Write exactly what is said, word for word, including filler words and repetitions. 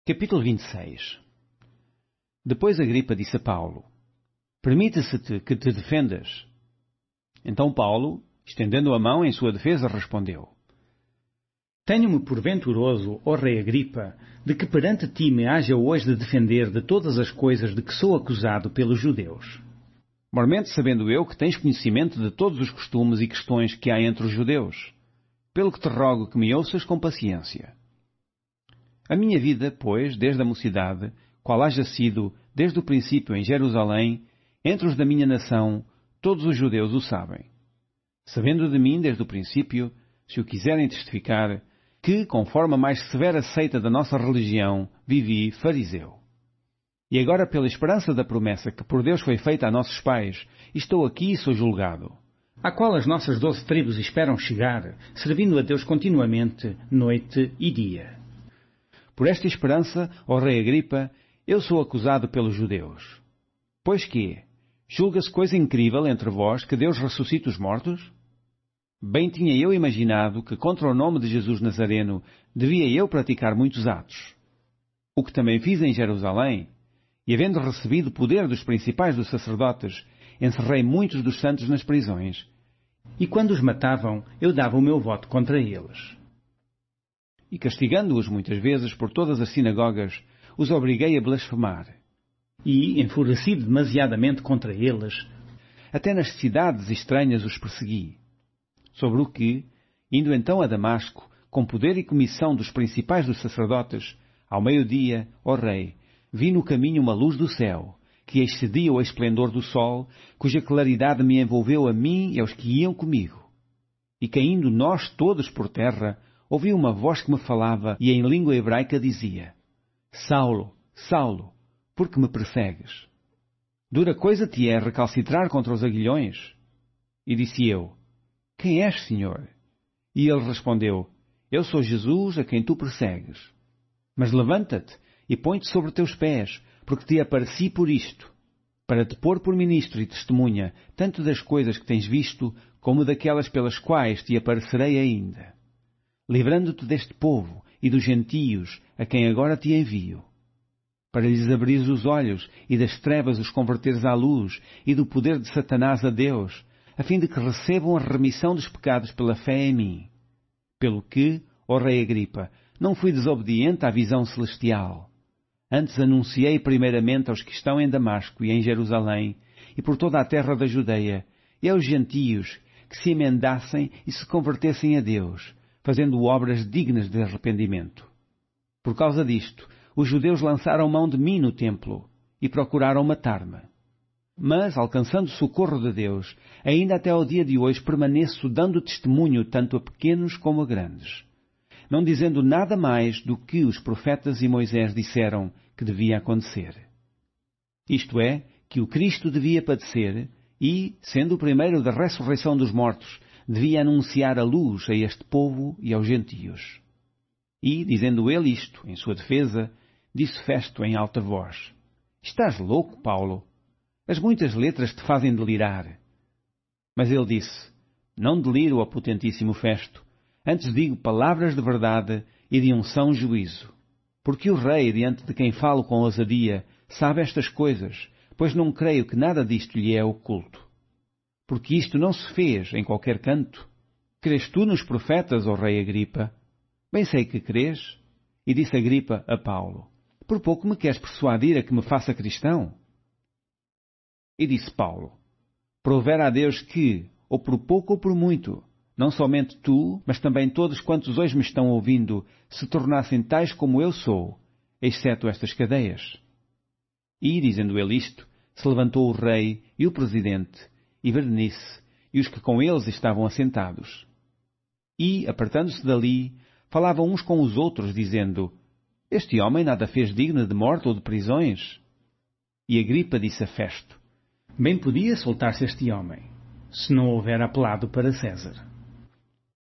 Capítulo vinte e seis. Depois Agripa disse a Paulo: Permite-se-te que te defendas. Então Paulo, estendendo a mão em sua defesa, respondeu: Tenho-me por venturoso, ó rei Agripa, de que perante ti me haja hoje de defender de todas as coisas de que sou acusado pelos judeus. Mormente sabendo eu que tens conhecimento de todos os costumes e questões que há entre os judeus, pelo que te rogo que me ouças com paciência. A minha vida, pois, desde a mocidade, qual haja sido, desde o princípio em Jerusalém, entre os da minha nação, todos os judeus o sabem. Sabendo de mim desde o princípio, se o quiserem testificar, que, conforme a mais severa seita da nossa religião, vivi fariseu. E agora, pela esperança da promessa que por Deus foi feita a nossos pais, estou aqui e sou julgado, a qual as nossas doze tribos esperam chegar, servindo a Deus continuamente, noite e dia. Por esta esperança, ó rei Agripa, eu sou acusado pelos judeus. Pois que, julga-se coisa incrível entre vós que Deus ressuscite os mortos? Bem tinha eu imaginado que contra o nome de Jesus Nazareno devia eu praticar muitos atos. O que também fiz em Jerusalém, e havendo recebido poder dos principais dos sacerdotes, encerrei muitos dos santos nas prisões. E quando os matavam, eu dava o meu voto contra eles. E castigando-os muitas vezes por todas as sinagogas, os obriguei a blasfemar. E, enfurecido demasiadamente contra eles, até nas cidades estranhas os persegui. Sobre o que, indo então a Damasco, com poder e comissão dos principais dos sacerdotes, ao meio-dia, ó rei, vi no caminho uma luz do céu, que excedia o esplendor do sol, cuja claridade me envolveu a mim e aos que iam comigo. E caindo nós todos por terra, ouvi uma voz que me falava e em língua hebraica dizia: Saulo, Saulo, por que me persegues? Dura coisa te é recalcitrar contra os aguilhões? E disse eu: Quem és, Senhor? E ele respondeu: Eu sou Jesus a quem tu persegues. Mas levanta-te e põe-te sobre teus pés, porque te apareci por isto, para te pôr por ministro e testemunha, tanto das coisas que tens visto, como daquelas pelas quais te aparecerei ainda, livrando-te deste povo e dos gentios a quem agora te envio, para lhes abrires os olhos e das trevas os converteres à luz e do poder de Satanás a Deus, a fim de que recebam a remissão dos pecados pela fé em mim. Pelo que, ó rei Agripa, não fui desobediente à visão celestial. Antes anunciei primeiramente aos que estão em Damasco e em Jerusalém, e por toda a terra da Judeia, e aos gentios, que se emendassem e se convertessem a Deus, fazendo obras dignas de arrependimento. Por causa disto, os judeus lançaram mão de mim no templo e procuraram matar-me. Mas, alcançando socorro de Deus, ainda até ao dia de hoje permaneço dando testemunho tanto a pequenos como a grandes, não dizendo nada mais do que os profetas e Moisés disseram que devia acontecer. Isto é, que o Cristo devia padecer e, sendo o primeiro da ressurreição dos mortos, devia anunciar a luz a este povo e aos gentios. E, dizendo ele isto, em sua defesa, disse Festo em alta voz: Estás louco, Paulo? As muitas letras te fazem delirar. Mas ele disse: Não deliro, ó potentíssimo Festo, antes digo palavras de verdade e de um são juízo. Porque o rei, diante de quem falo com ousadia, sabe estas coisas, pois não creio que nada disto lhe é oculto. Porque isto não se fez em qualquer canto. Crês tu nos profetas, ó rei Agripa? Bem sei que crês. E disse Agripa a Paulo: Por pouco me queres persuadir a que me faça cristão? E disse Paulo: Provera a Deus que, ou por pouco ou por muito, não somente tu, mas também todos quantos hoje me estão ouvindo, se tornassem tais como eu sou, exceto estas cadeias. E, dizendo ele isto, se levantou o rei e o presidente, e Berenice, e os que com eles estavam assentados. E, apartando-se dali, falavam uns com os outros, dizendo: Este homem nada fez digno de morte ou de prisões. E Agripa disse a Festo: Bem podia soltar-se este homem, se não houver apelado para César.